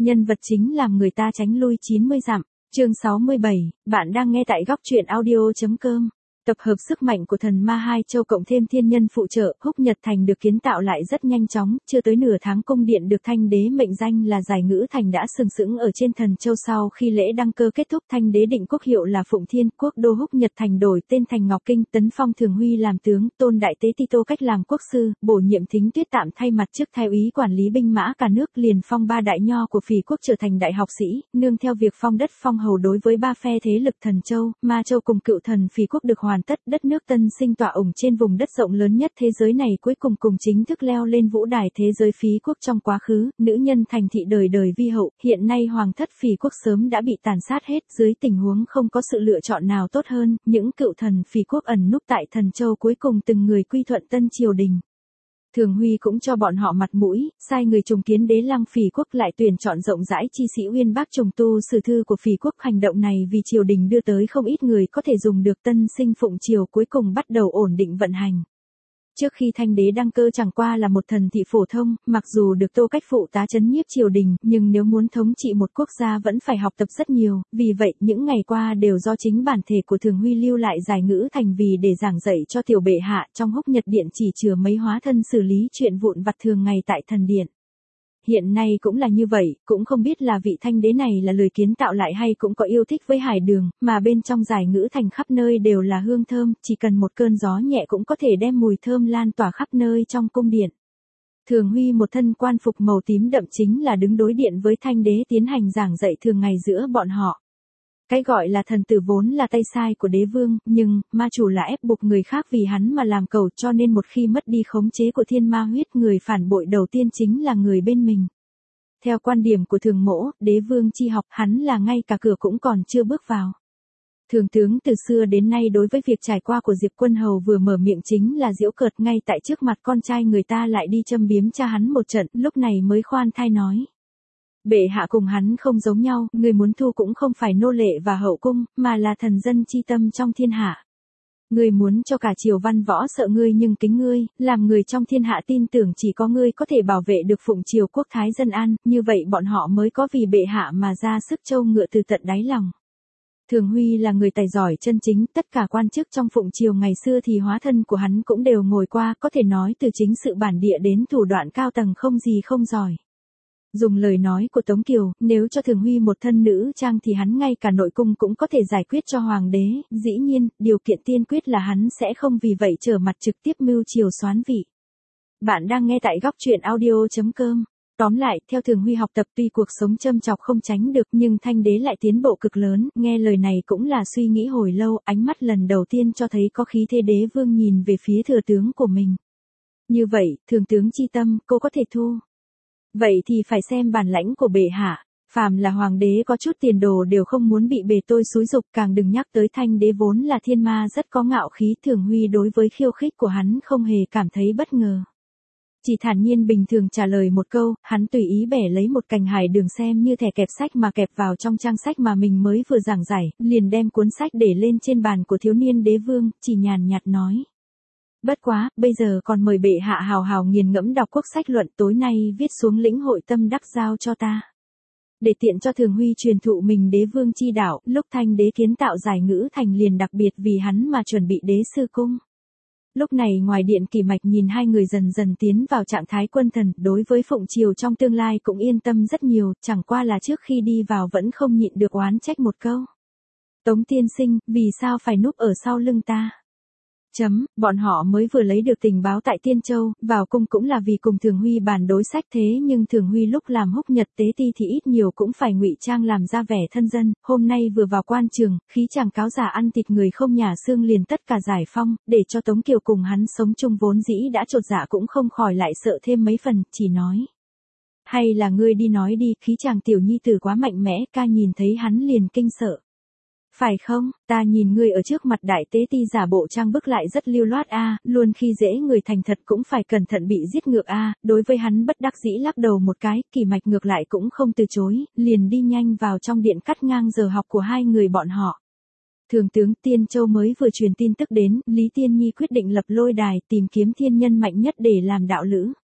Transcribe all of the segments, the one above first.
nhân vật chính làm người ta tránh lui 90 dặm. Chương 67, bạn đang nghe tại góc truyện audio.com. Tập hợp sức mạnh của thần ma hai châu cộng thêm thiên nhân phụ trợ, Húc Nhật Thành được kiến tạo lại rất nhanh chóng, chưa tới nửa tháng cung điện được Thanh Đế mệnh danh là Giải Ngữ Thành đã sừng sững ở trên thần châu. Sau khi lễ đăng cơ kết thúc, Thanh Đế định quốc hiệu là Phụng Thiên, quốc đô Húc Nhật Thành đổi tên thành Ngọc Kinh, tấn phong Thường Huy làm tướng, tôn Đại Tế Ti Tô Cách làm quốc sư, bổ nhiệm Thính Tuyết tạm thay mặt chức thái úy quản lý binh mã cả nước, liền phong ba đại nho của Phỉ quốc trở thành đại học sĩ, nương theo việc phong đất phong hầu đối với ba phe thế lực Thần Châu, Ma Châu cùng Cựu Thần Phỉ quốc được hoàn tất, đất nước tân sinh tọa ủng trên vùng đất rộng lớn nhất thế giới này cuối cùng chính thức leo lên vũ đài thế giới. Phí quốc trong quá khứ, nữ nhân thành thị đời đời vi hậu, hiện nay hoàng thất Phỉ quốc sớm đã bị tàn sát hết, dưới tình huống không có sự lựa chọn nào tốt hơn, những cựu thần Phỉ quốc ẩn núp tại Thần Châu cuối cùng từng người quy thuận tân triều đình. Thường Huy cũng cho bọn họ mặt mũi, sai người trùng kiến đế lăng Phỉ quốc, lại tuyển chọn rộng rãi chi sĩ uyên bác trùng tu sử thư của Phỉ quốc. Hành động này vì triều đình đưa tới không ít người có thể dùng được, tân sinh phụng triều cuối cùng bắt đầu ổn định vận hành. Trước khi Thanh Đế đăng cơ chẳng qua là một thần thị phổ thông, mặc dù được Tô Cách phụ tá trấn nhiếp triều đình, nhưng nếu muốn thống trị một quốc gia vẫn phải học tập rất nhiều, vì vậy những ngày qua đều do chính bản thể của Thường Huy lưu lại Giải Ngữ Thành vì để giảng dạy cho tiểu bệ hạ. Trong Húc Nhật Điện chỉ chứa mấy hóa thân xử lý chuyện vụn vặt thường ngày tại thần điện. Hiện nay cũng là như vậy, cũng không biết là vị Thanh Đế này là lười kiến tạo lại hay cũng có yêu thích với hải đường, mà bên trong Giải Ngữ Thành khắp nơi đều là hương thơm, chỉ cần một cơn gió nhẹ cũng có thể đem mùi thơm lan tỏa khắp nơi trong cung điện. Thường Huy một thân quan phục màu tím đậm chính là đứng đối điện với Thanh Đế tiến hành giảng dạy thường ngày giữa bọn họ. Cái gọi là thần tử vốn là tay sai của đế vương, nhưng ma chủ là ép buộc người khác vì hắn mà làm cầu, cho nên một khi mất đi khống chế của thiên ma huyết, người phản bội đầu tiên chính là người bên mình. Theo quan điểm của Thường Mỗ, đế vương chi học, hắn là ngay cả cửa cũng còn chưa bước vào. Thường tướng từ xưa đến nay đối với việc trải qua của Diệp Quân Hầu vừa mở miệng chính là giễu cợt, ngay tại trước mặt con trai người ta lại đi châm biếm cha hắn một trận, lúc này mới khoan thai nói. Bệ hạ cùng hắn không giống nhau, người muốn thu cũng không phải nô lệ và hậu cung, mà là thần dân chi tâm trong thiên hạ. Người muốn cho cả triều văn võ sợ ngươi nhưng kính ngươi, làm người trong thiên hạ tin tưởng chỉ có ngươi có thể bảo vệ được phụng triều quốc thái dân an, như vậy bọn họ mới có vì bệ hạ mà ra sức trâu ngựa từ tận đáy lòng. Thường Huy là người tài giỏi chân chính, tất cả quan chức trong phụng triều ngày xưa thì hóa thân của hắn cũng đều ngồi qua, có thể nói từ chính sự bản địa đến thủ đoạn cao tầng không gì không giỏi. Dùng lời nói của Tống Kiều, nếu cho Thường Huy một thân nữ trang thì hắn ngay cả nội cung cũng có thể giải quyết cho hoàng đế, dĩ nhiên, điều kiện tiên quyết là hắn sẽ không vì vậy trở mặt trực tiếp mưu triều soán vị. Bạn đang nghe tại góc truyện audio.com. Tóm lại, theo Thường Huy học tập tuy cuộc sống châm chọc không tránh được nhưng Thanh Đế lại tiến bộ cực lớn, nghe lời này cũng là suy nghĩ hồi lâu, ánh mắt lần đầu tiên cho thấy có khí thế đế vương nhìn về phía thừa tướng của mình. Như vậy, thường tướng chi tâm, cô có thể thu. Vậy thì phải xem bản lãnh của bệ hạ, phàm là hoàng đế có chút tiền đồ đều không muốn bị bề tôi xúi giục, càng đừng nhắc tới Thanh Đế vốn là thiên ma rất có ngạo khí. Thường Huy đối với khiêu khích của hắn không hề cảm thấy bất ngờ. Chỉ thản nhiên bình thường trả lời một câu, hắn tùy ý bẻ lấy một cành hải đường xem như thẻ kẹp sách mà kẹp vào trong trang sách mà mình mới vừa giảng giải, liền đem cuốn sách để lên trên bàn của thiếu niên đế vương, chỉ nhàn nhạt nói. Bất quá, bây giờ còn mời bệ hạ hào hào nghiền ngẫm đọc quốc sách luận tối nay viết xuống lĩnh hội tâm đắc giao cho ta. Để tiện cho Thường Huy truyền thụ mình đế vương chi đạo, lúc Thanh Đế kiến tạo Giải Ngữ Thành liền đặc biệt vì hắn mà chuẩn bị đế sư cung. Lúc này ngoài điện Kỳ Mạch nhìn hai người dần dần tiến vào trạng thái quân thần, đối với phụng triều trong tương lai cũng yên tâm rất nhiều, chẳng qua là trước khi đi vào vẫn không nhịn được oán trách một câu. Tống tiên sinh, vì sao phải núp ở sau lưng ta? Bọn họ mới vừa lấy được tình báo tại Tiên Châu, vào cung cũng là vì cùng Thường Huy bàn đối sách, thế nhưng Thường Huy lúc làm Húc Nhật tế ti thì ít nhiều cũng phải ngụy trang làm ra vẻ thân dân, hôm nay vừa vào quan trường, khí chàng cáo giả ăn thịt người không nhả xương liền tất cả giải phong, để cho Tống Kiều cùng hắn sống chung vốn dĩ đã chột dạ cũng không khỏi lại sợ thêm mấy phần, chỉ nói. Hay là ngươi đi nói đi, khí chàng tiểu nhi tử quá mạnh mẽ, ca nhìn thấy hắn liền kinh sợ. Phải không, ta nhìn ngươi ở trước mặt đại tế ti giả bộ trang bức lại rất lưu loát a, luôn khi dễ người thành thật cũng phải cẩn thận bị giết ngược a. Đối với hắn bất đắc dĩ lắc đầu một cái, Kỳ Mạch ngược lại cũng không từ chối, liền đi nhanh vào trong điện cắt ngang giờ học của hai người bọn họ. Thường tướng Tiên Châu mới vừa truyền tin tức đến, Lý Tiên Nhi quyết định lập lôi đài tìm kiếm thiên nhân mạnh nhất để làm đạo lữ.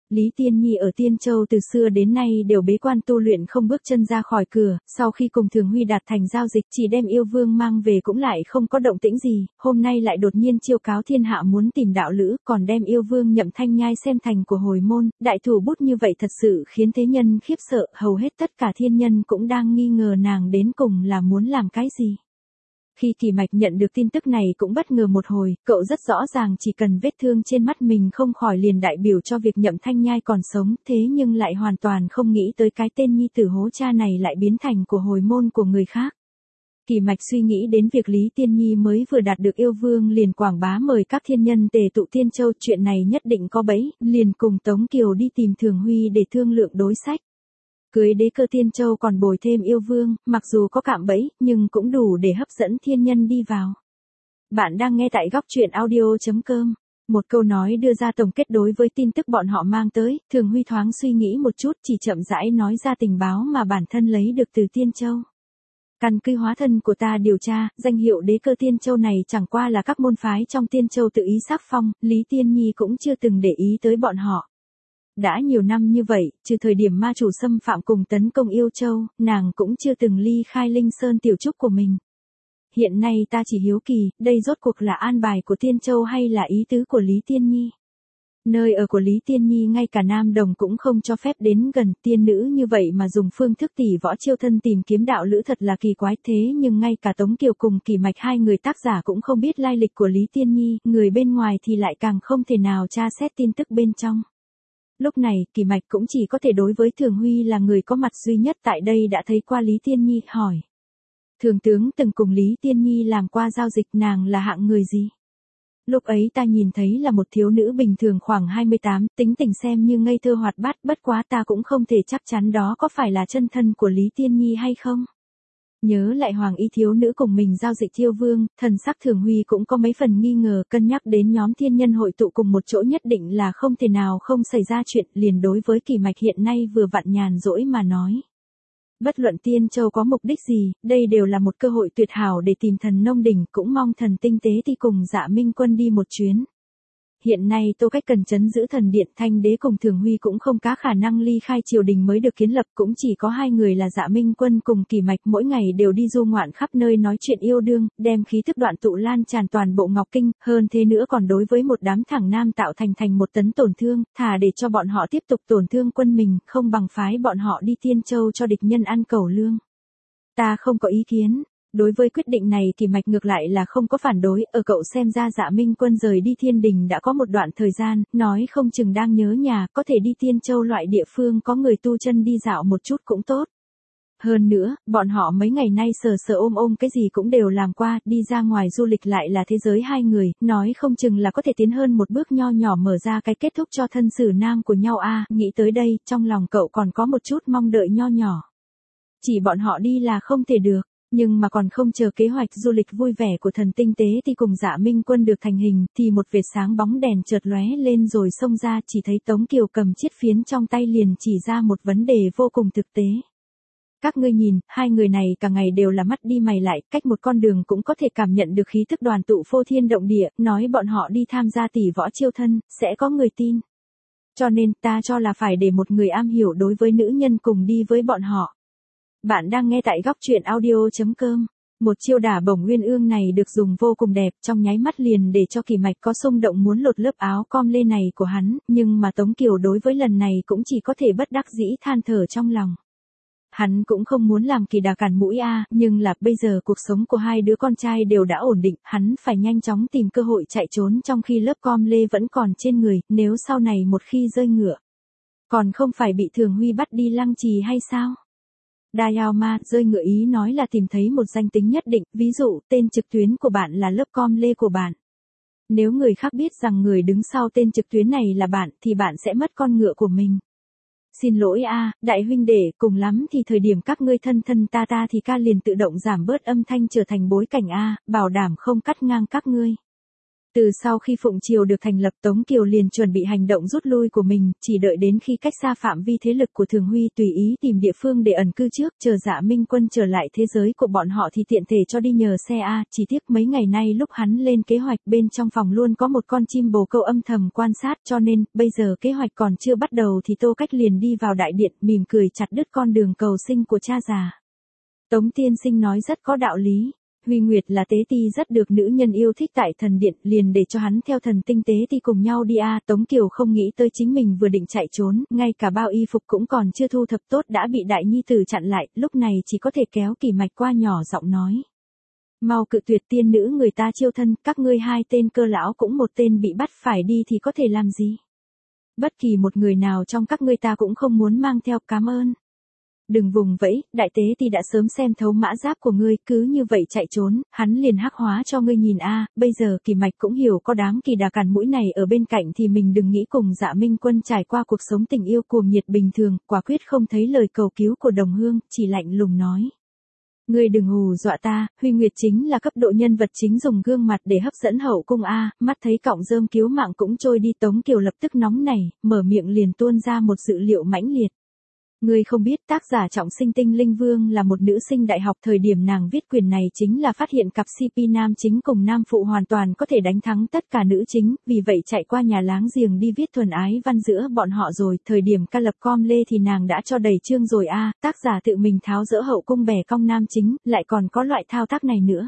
Lý Tiên Nhi ở Tiên Châu từ xưa đến nay đều bế quan tu luyện không bước chân ra khỏi cửa, sau khi cùng Thường Huy đạt thành giao dịch chỉ đem yêu vương mang về cũng lại không có động tĩnh gì, hôm nay lại đột nhiên chiêu cáo thiên hạ muốn tìm đạo lữ, còn đem yêu vương Nhậm Thanh Nhai xem thành của hồi môn, đại thủ bút như vậy thật sự khiến thế nhân khiếp sợ, hầu hết tất cả thiên nhân cũng đang nghi ngờ nàng đến cùng là muốn làm cái gì. Khi Kỳ Mạch nhận được tin tức này cũng bất ngờ một hồi, cậu rất rõ ràng chỉ cần vết thương trên mắt mình không khỏi liền đại biểu cho việc Nhậm Thanh Nhai còn sống, thế nhưng lại hoàn toàn không nghĩ tới cái tên nhi tử hố cha này lại biến thành của hồi môn của người khác. Kỳ Mạch suy nghĩ đến việc Lý Tiên Nhi mới vừa đạt được yêu vương liền quảng bá mời các thiên nhân tề tụ Tiên Châu, chuyện này nhất định có bẫy, liền cùng Tống Kiều đi tìm Thường Huy để thương lượng đối sách. Cưới đế cơ Tiên Châu còn bồi thêm yêu vương, mặc dù có cạm bẫy, nhưng cũng đủ để hấp dẫn thiên nhân đi vào. Bạn đang nghe tại góc truyện audio.com. Một câu nói đưa ra tổng kết đối với tin tức bọn họ mang tới, Thường Huy thoáng suy nghĩ một chút chỉ chậm rãi nói ra tình báo mà bản thân lấy được từ Tiên Châu. Căn cứ hóa thân của ta điều tra, danh hiệu đế cơ Tiên Châu này chẳng qua là các môn phái trong Tiên Châu tự ý sắc phong, Lý Tiên Nhi cũng chưa từng để ý tới bọn họ. Đã nhiều năm như vậy, trừ thời điểm ma chủ xâm phạm cùng tấn công Yêu Châu, nàng cũng chưa từng ly khai Linh Sơn tiểu trúc của mình. Hiện nay ta chỉ hiếu kỳ, đây rốt cuộc là an bài của Tiên Châu hay là ý tứ của Lý Tiên Nhi? Nơi ở của Lý Tiên Nhi ngay cả Nam Đồng cũng không cho phép đến gần, tiên nữ như vậy mà dùng phương thức tỷ võ chiêu thân tìm kiếm đạo lữ thật là kỳ quái, thế nhưng ngay cả Tống Kiều cùng Kỳ Mạch hai người tác giả cũng không biết lai lịch của Lý Tiên Nhi, người bên ngoài thì lại càng không thể nào tra xét tin tức bên trong. Lúc này, Kỳ Mạch cũng chỉ có thể đối với Thường Huy là người có mặt duy nhất tại đây đã thấy qua Lý Tiên Nhi, hỏi. Thường tướng từng cùng Lý Tiên Nhi làm qua giao dịch, nàng là hạng người gì? Lúc ấy ta nhìn thấy là một thiếu nữ bình thường khoảng 28, tính tình xem như ngây thơ hoạt bát, bất quá ta cũng không thể chắc chắn đó có phải là chân thân của Lý Tiên Nhi hay không. Nhớ lại hoàng y thiếu nữ cùng mình giao dịch yêu vương, thần sắc Thường Huy cũng có mấy phần nghi ngờ, cân nhắc đến nhóm thiên nhân hội tụ cùng một chỗ nhất định là không thể nào không xảy ra chuyện, liền đối với Kỳ Mạch hiện nay vừa vặn nhàn rỗi mà nói. Bất luận Tiên Châu có mục đích gì, đây đều là một cơ hội tuyệt hảo để tìm thần nông đỉnh, cũng mong thần tinh tế thì cùng Dạ Minh Quân đi một chuyến. Hiện nay Tô Cách cần trấn giữ thần điện, Thanh Đế cùng Thường Huy cũng không có khả năng ly khai triều đình mới được kiến lập, cũng chỉ có hai người là Dạ Minh Quân cùng Kỳ Mạch mỗi ngày đều đi du ngoạn khắp nơi nói chuyện yêu đương, đem khí thức đoạn tụ lan tràn toàn bộ Ngọc Kinh, hơn thế nữa còn đối với một đám thẳng nam tạo thành một tấn tổn thương, thà để cho bọn họ tiếp tục tổn thương quân mình, không bằng phái bọn họ đi Tiên Châu cho địch nhân ăn cẩu lương. Ta không có ý kiến. Đối với quyết định này Kỳ Mạch ngược lại là không có phản đối, ở cậu xem ra Dạ Minh Quân rời đi Thiên Đình đã có một đoạn thời gian, nói không chừng đang nhớ nhà, có thể đi Tiên Châu loại địa phương có người tu chân đi dạo một chút cũng tốt. Hơn nữa, bọn họ mấy ngày nay sờ ôm cái gì cũng đều làm qua, đi ra ngoài du lịch lại là thế giới hai người, nói không chừng là có thể tiến hơn một bước nho nhỏ mở ra cái kết thúc cho thân xử nam của nhau a. Nghĩ tới đây, trong lòng cậu còn có một chút mong đợi nho nhỏ. Chỉ bọn họ đi là không thể được. Nhưng mà còn không chờ kế hoạch du lịch vui vẻ của thần tinh tế thì cùng Dạ Minh Quân được thành hình, thì một vệt sáng bóng đèn chợt lóe lên rồi xông ra, chỉ thấy Tống Kiều cầm chiếc phiến trong tay liền chỉ ra một vấn đề vô cùng thực tế. Các ngươi nhìn, hai người này cả ngày đều là mắt đi mày lại, cách một con đường cũng có thể cảm nhận được khí thức đoàn tụ phô thiên động địa, nói bọn họ đi tham gia tỷ võ chiêu thân, sẽ có người tin. Cho nên ta cho là phải để một người am hiểu đối với nữ nhân cùng đi với bọn họ. Bạn đang nghe tại góc truyện audio.com. Một chiêu đả bổng uyên ương này được dùng vô cùng đẹp, trong nháy mắt liền để cho Kỳ Mạch có xung động muốn lột lớp áo com lê này của hắn, nhưng mà Tống Kiều đối với lần này cũng chỉ có thể bất đắc dĩ than thở trong lòng. Hắn cũng không muốn làm Kỳ Đà cản mũi nhưng là bây giờ cuộc sống của hai đứa con trai đều đã ổn định, hắn phải nhanh chóng tìm cơ hội chạy trốn trong khi lớp com lê vẫn còn trên người, nếu sau này một khi rơi ngựa. Còn không phải bị Thường Huy bắt đi Lăng Trì hay sao? Đa Ma rơi ngựa ý nói là tìm thấy một danh tính nhất định, ví dụ tên trực tuyến của bạn là lớp com lê của bạn. Nếu người khác biết rằng người đứng sau tên trực tuyến này là bạn thì bạn sẽ mất con ngựa của mình. Xin lỗi đại huynh đệ, cùng lắm thì thời điểm các ngươi thân ta thì ca liền tự động giảm bớt âm thanh trở thành bối cảnh bảo đảm không cắt ngang các ngươi. Từ sau khi Phụng Triều được thành lập, Tống Kiều liền chuẩn bị hành động rút lui của mình, chỉ đợi đến khi cách xa phạm vi thế lực của Thường Huy tùy ý tìm địa phương để ẩn cư trước, chờ Dạ Minh Quân trở lại thế giới của bọn họ thì tiện thể cho đi nhờ xe A, chỉ tiếc mấy ngày nay lúc hắn lên kế hoạch bên trong phòng luôn có một con chim bồ câu âm thầm quan sát, cho nên, bây giờ kế hoạch còn chưa bắt đầu thì Tô Cách liền đi vào đại điện, mỉm cười chặt đứt con đường cầu sinh của cha già. Tống tiên sinh nói rất có đạo lý. Huy Nguyệt là tế ti rất được nữ nhân yêu thích tại thần điện, liền để cho hắn theo thần tinh tế ti cùng nhau đi a. Tống Kiều không nghĩ tới chính mình vừa định chạy trốn, ngay cả bao y phục cũng còn chưa thu thập tốt đã bị đại nhi tử chặn lại, lúc này chỉ có thể kéo Kỳ Mạch qua nhỏ giọng nói. Mau cự tuyệt, tiên nữ người ta chiêu thân, các ngươi hai tên cơ lão cũng một tên bị bắt phải đi thì có thể làm gì? Bất kỳ một người nào trong các ngươi ta cũng không muốn mang theo, cảm ơn. Đừng vùng vẫy, đại tế thì đã sớm xem thấu mã giáp của ngươi, cứ như vậy chạy trốn, hắn liền hắc hóa cho ngươi nhìn a. Bây giờ Kỳ Mạch cũng hiểu có đám kỳ đà càn mũi này ở bên cạnh thì mình đừng nghĩ cùng Dạ Minh Quân trải qua cuộc sống tình yêu cuồng nhiệt bình thường, quả quyết không thấy lời cầu cứu của đồng hương, chỉ lạnh lùng nói. Ngươi đừng hù dọa ta, Huy Nguyệt chính là cấp độ nhân vật chính dùng gương mặt để hấp dẫn hậu cung a. Mắt thấy cọng rơm cứu mạng cũng trôi đi, Tống Kiều lập tức nóng nảy, mở miệng liền tuôn ra một dự liệu mãnh liệt. Ngươi không biết tác giả Trọng Sinh Tinh Linh Vương là một nữ sinh đại học, thời điểm nàng viết quyền này chính là phát hiện cặp CP nam chính cùng nam phụ hoàn toàn có thể đánh thắng tất cả nữ chính, vì vậy chạy qua nhà láng giềng đi viết thuần ái văn giữa bọn họ rồi, thời điểm ca lập com lê thì nàng đã cho đầy chương rồi a. Tác giả tự mình tháo dỡ hậu cung bè cong nam chính, lại còn có loại thao tác này nữa.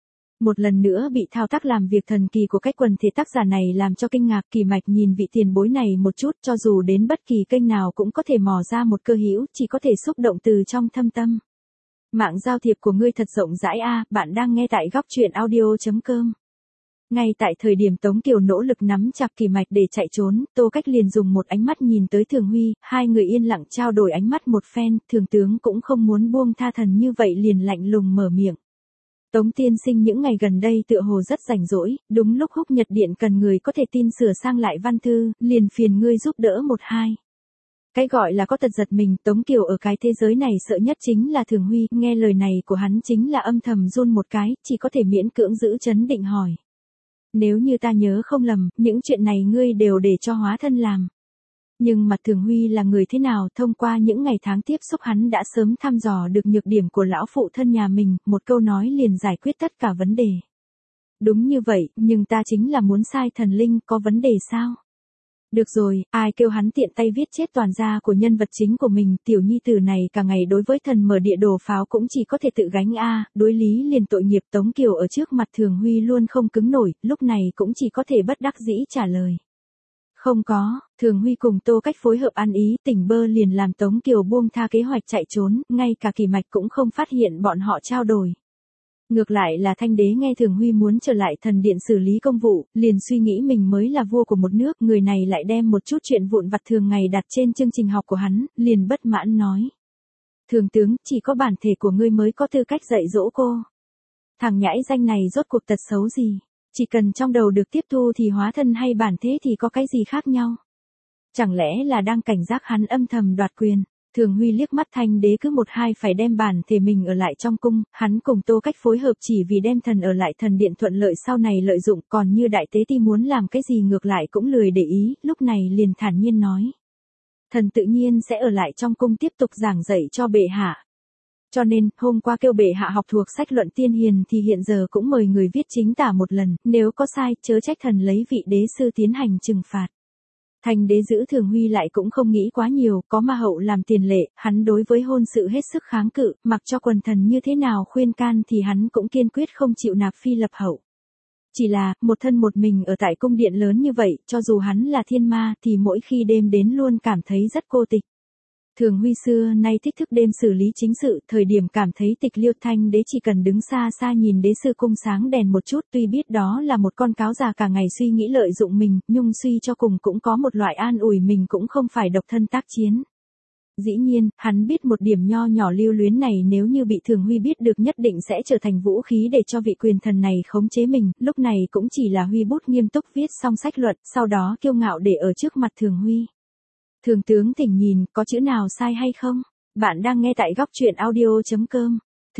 Một lần nữa bị thao tác làm việc thần kỳ của cách quần thể tác giả này làm cho kinh ngạc. Kỳ Mạch nhìn vị tiền bối này một chút, cho dù đến bất kỳ kênh nào cũng có thể mò ra một cơ hữu, chỉ có thể xúc động từ trong thâm tâm. Mạng giao thiệp của ngươi thật rộng rãi a. Bạn đang nghe tại góc truyện audio.com. Ngay tại thời điểm Tống Kiều nỗ lực nắm chặt Kỳ Mạch để chạy trốn, Tô Cách liền dùng một ánh mắt nhìn tới Thường Huy, hai người yên lặng trao đổi ánh mắt một phen, Thường tướng cũng không muốn buông tha thần như vậy liền lạnh lùng mở miệng. Tống tiên sinh những ngày gần đây tựa hồ rất rảnh rỗi, đúng lúc Húc Nhật Điện cần người có thể tin sửa sang lại văn thư, liền phiền ngươi giúp đỡ một hai. Cái gọi là có tật giật mình, Tống Kiều ở cái thế giới này sợ nhất chính là Thường Huy, nghe lời này của hắn chính là âm thầm run một cái, chỉ có thể miễn cưỡng giữ chấn định hỏi. Nếu như ta nhớ không lầm, những chuyện này ngươi đều để cho hóa thân làm. Nhưng mà Thường Huy là người thế nào, thông qua những ngày tháng tiếp xúc hắn đã sớm thăm dò được nhược điểm của lão phụ thân nhà mình, một câu nói liền giải quyết tất cả vấn đề. Đúng như vậy, nhưng ta chính là muốn sai thần linh, có vấn đề sao? Được rồi, ai kêu hắn tiện tay viết chết toàn gia của nhân vật chính của mình, tiểu nhi tử này cả ngày đối với thần mở địa đồ pháo cũng chỉ có thể tự gánh a. Đối lý liền tội nghiệp. Tống Kiều ở trước mặt Thường Huy luôn không cứng nổi, lúc này cũng chỉ có thể bất đắc dĩ trả lời. Không có, Thường Huy cùng Tô Cách phối hợp ăn ý, tỉnh bơ liền làm Tống Kiều buông tha kế hoạch chạy trốn, ngay cả Kỳ Mạch cũng không phát hiện bọn họ trao đổi. Ngược lại là Thanh Đế nghe Thường Huy muốn trở lại thần điện xử lý công vụ, liền suy nghĩ mình mới là vua của một nước, người này lại đem một chút chuyện vụn vặt thường ngày đặt trên chương trình học của hắn, liền bất mãn nói. Thường tướng, chỉ có bản thể của ngươi mới có tư cách dạy dỗ cô. Thằng nhãi danh này rốt cuộc tật xấu gì? Chỉ cần trong đầu được tiếp thu thì hóa thân hay bản thế thì có cái gì khác nhau? Chẳng lẽ là đang cảnh giác hắn âm thầm đoạt quyền? Thường Huy liếc mắt Thanh Đế cứ một hai phải đem bản thể mình ở lại trong cung, hắn cùng Tô Cách phối hợp chỉ vì đem thần ở lại thần điện thuận lợi sau này lợi dụng, còn như đại tế ti muốn làm cái gì ngược lại cũng lười để ý, lúc này liền thản nhiên nói. Thần tự nhiên sẽ ở lại trong cung tiếp tục giảng dạy cho bệ hạ. Cho nên, hôm qua kêu bệ hạ học thuộc sách luận tiên hiền thì hiện giờ cũng mời người viết chính tả một lần, nếu có sai, chớ trách thần lấy vị đế sư tiến hành trừng phạt. Thanh Đế giữ Thường Huy lại cũng không nghĩ quá nhiều, có ma hậu làm tiền lệ, hắn đối với hôn sự hết sức kháng cự, mặc cho quần thần như thế nào khuyên can thì hắn cũng kiên quyết không chịu nạp phi lập hậu. Chỉ là, một thân một mình ở tại cung điện lớn như vậy, cho dù hắn là thiên ma thì mỗi khi đêm đến luôn cảm thấy rất cô tịch. Thường Huy xưa nay thích thức đêm xử lý chính sự, thời điểm cảm thấy tịch liêu Thanh Đế chỉ cần đứng xa xa nhìn đế sư cung sáng đèn một chút, tuy biết đó là một con cáo già cả ngày suy nghĩ lợi dụng mình, nhưng suy cho cùng cũng có một loại an ủi mình cũng không phải độc thân tác chiến. Dĩ nhiên, hắn biết một điểm nho nhỏ lưu luyến này nếu như bị Thường Huy biết được nhất định sẽ trở thành vũ khí để cho vị quyền thần này khống chế mình, lúc này cũng chỉ là Huy bút nghiêm túc viết xong sách luận, sau đó kiêu ngạo để ở trước mặt Thường Huy. Thường tướng thỉnh nhìn, có chữ nào sai hay không? Bạn đang nghe tại góc truyện audio.com.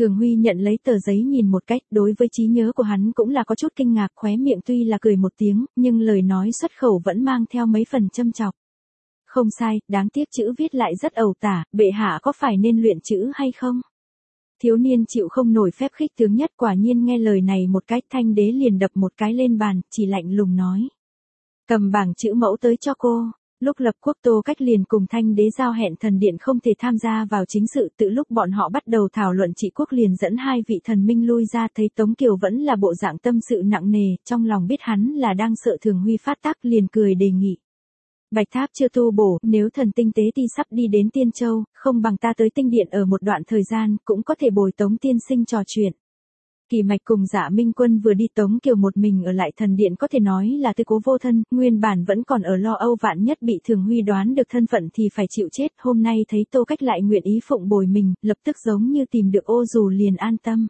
Thường Huy nhận lấy tờ giấy nhìn một cách, đối với trí nhớ của hắn cũng là có chút kinh ngạc, khóe miệng tuy là cười một tiếng, nhưng lời nói xuất khẩu vẫn mang theo mấy phần châm chọc. Không sai, đáng tiếc chữ viết lại rất ẩu tả, bệ hạ có phải nên luyện chữ hay không? Thiếu niên chịu không nổi phép khích tướng nhất, quả nhiên nghe lời này một cách, Thanh đế liền đập một cái lên bàn, chỉ lạnh lùng nói. Cầm bảng chữ mẫu tới cho cô. Lúc lập quốc Tô Cách liền cùng Thanh đế giao hẹn thần điện không thể tham gia vào chính sự, từ lúc bọn họ bắt đầu thảo luận trị quốc liền dẫn hai vị thần minh lui ra, thấy Tống Kiều vẫn là bộ dạng tâm sự nặng nề, trong lòng biết hắn là đang sợ Thường Huy phát tác, liền cười đề nghị. Bạch tháp chưa tu bổ, nếu thần tinh tế ti sắp đi đến Tiên Châu, không bằng ta tới tinh điện ở một đoạn thời gian, cũng có thể bồi Tống tiên sinh trò chuyện. Kỳ Mạch cùng Dạ Minh Quân vừa đi, Tống Kiều một mình ở lại thần điện có thể nói là tư cố vô thân, nguyên bản vẫn còn ở lo âu vạn nhất bị Thường Huy đoán được thân phận thì phải chịu chết, hôm nay thấy Tô Cách lại nguyện ý phụng bồi mình, lập tức giống như tìm được ô dù liền an tâm.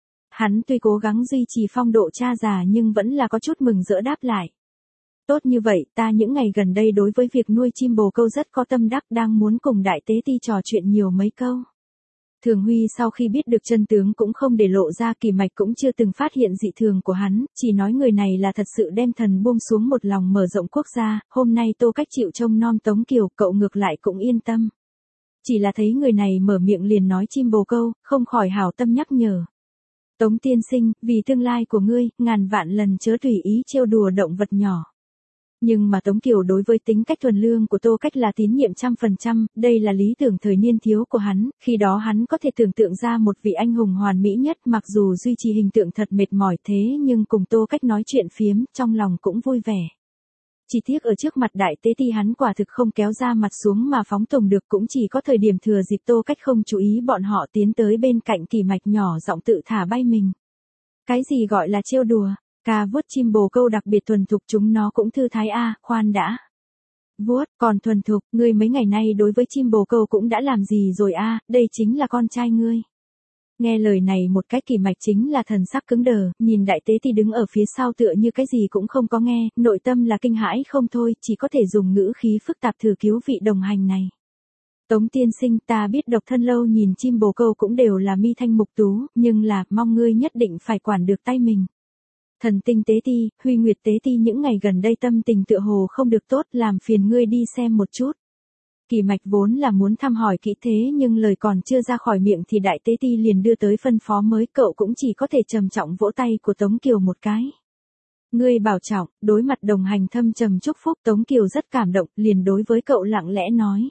Hắn tuy cố gắng duy trì phong độ cha già nhưng vẫn là có chút mừng rỡ đáp lại. Tốt như vậy, ta những ngày gần đây đối với việc nuôi chim bồ câu rất có tâm đắc, đang muốn cùng đại tế ti trò chuyện nhiều mấy câu. Thường Huy sau khi biết được chân tướng cũng không để lộ ra, Kỳ Mạch cũng chưa từng phát hiện dị thường của hắn, chỉ nói người này là thật sự đem thần buông xuống, một lòng mở rộng quốc gia, hôm nay Tô Cách chịu trông nom Tống Kiều, cậu ngược lại cũng yên tâm. Chỉ là thấy người này mở miệng liền nói chim bồ câu, không khỏi hảo tâm nhắc nhở. Tống tiên sinh, vì tương lai của ngươi, ngàn vạn lần chớ tùy ý trêu đùa động vật nhỏ. Nhưng mà Tống Kiều đối với tính cách thuần lương của Tô Cách là tín nhiệm 100%, đây là lý tưởng thời niên thiếu của hắn, khi đó hắn có thể tưởng tượng ra một vị anh hùng hoàn mỹ nhất, mặc dù duy trì hình tượng thật mệt mỏi thế nhưng cùng Tô Cách nói chuyện phiếm, trong lòng cũng vui vẻ. Chỉ tiếc ở trước mặt đại tế ti hắn quả thực không kéo ra mặt xuống mà phóng tùng được, cũng chỉ có thời điểm thừa dịp Tô Cách không chú ý bọn họ tiến tới bên cạnh, Kỳ Mạch nhỏ giọng tự thả bay mình. Cái gì gọi là trêu đùa? Ca vuốt chim bồ câu đặc biệt thuần thục, chúng nó cũng thư thái a, khoan đã. Vuốt, còn thuần thục, ngươi mấy ngày nay đối với chim bồ câu cũng đã làm gì rồi a, đây chính là con trai ngươi. Nghe lời này một cách, Kỳ Mạch chính là thần sắc cứng đờ, nhìn đại tế ti đứng ở phía sau tựa như cái gì cũng không có nghe, nội tâm là kinh hãi không thôi, chỉ có thể dùng ngữ khí phức tạp thử cứu vị đồng hành này. Tống tiên sinh, ta biết độc thân lâu nhìn chim bồ câu cũng đều là mi thanh mục tú, nhưng là, mong ngươi nhất định phải quản được tay mình. Thần tinh tế ti, Huy Nguyệt tế ti những ngày gần đây tâm tình tựa hồ không được tốt, làm phiền ngươi đi xem một chút. Kỳ Mạch vốn là muốn thăm hỏi kỹ thế nhưng lời còn chưa ra khỏi miệng thì đại tế ti liền đưa tới phân phó mới, cậu cũng chỉ có thể trầm trọng vỗ tay của Tống Kiều một cái. Ngươi bảo trọng, đối mặt đồng hành thâm trầm chúc phúc, Tống Kiều rất cảm động, liền đối với cậu lặng lẽ nói.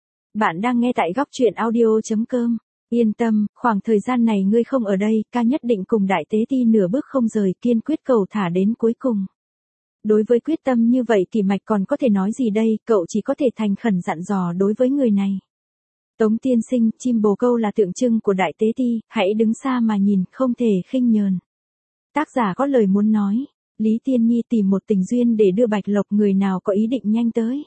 Bạn đang nghe tại góc truyện audio.com. Yên tâm, khoảng thời gian này ngươi không ở đây, ca nhất định cùng đại tế ti nửa bước không rời, kiên quyết cầu thả đến cuối cùng. Đối với quyết tâm như vậy, Kỳ Mạch còn có thể nói gì đây, cậu chỉ có thể thành khẩn dặn dò đối với người này. Tống tiên sinh, chim bồ câu là tượng trưng của đại tế ti, hãy đứng xa mà nhìn, không thể khinh nhờn. Tác giả có lời muốn nói, Lý Tiên Nhi tìm một tình duyên để đưa Bạch Lộc, người nào có ý định nhanh tới.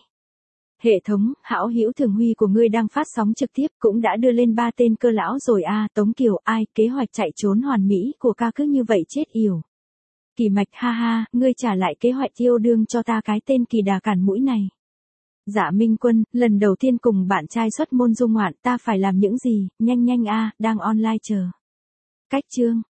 Hệ thống, hảo hữu Thường Huy của ngươi đang phát sóng trực tiếp, cũng đã đưa lên 3 tên cơ lão rồi a. Tống Kiều, ai, kế hoạch chạy trốn hoàn mỹ của ca cứ như vậy chết yểu. Kỳ Mạch, ha ha, ngươi trả lại kế hoạch yêu đương cho ta cái tên kỳ đà cản mũi này. Dạ Minh Quân, lần đầu tiên cùng bạn trai xuất môn du ngoạn, ta phải làm những gì, nhanh nhanh a, đang online chờ. Cách chương.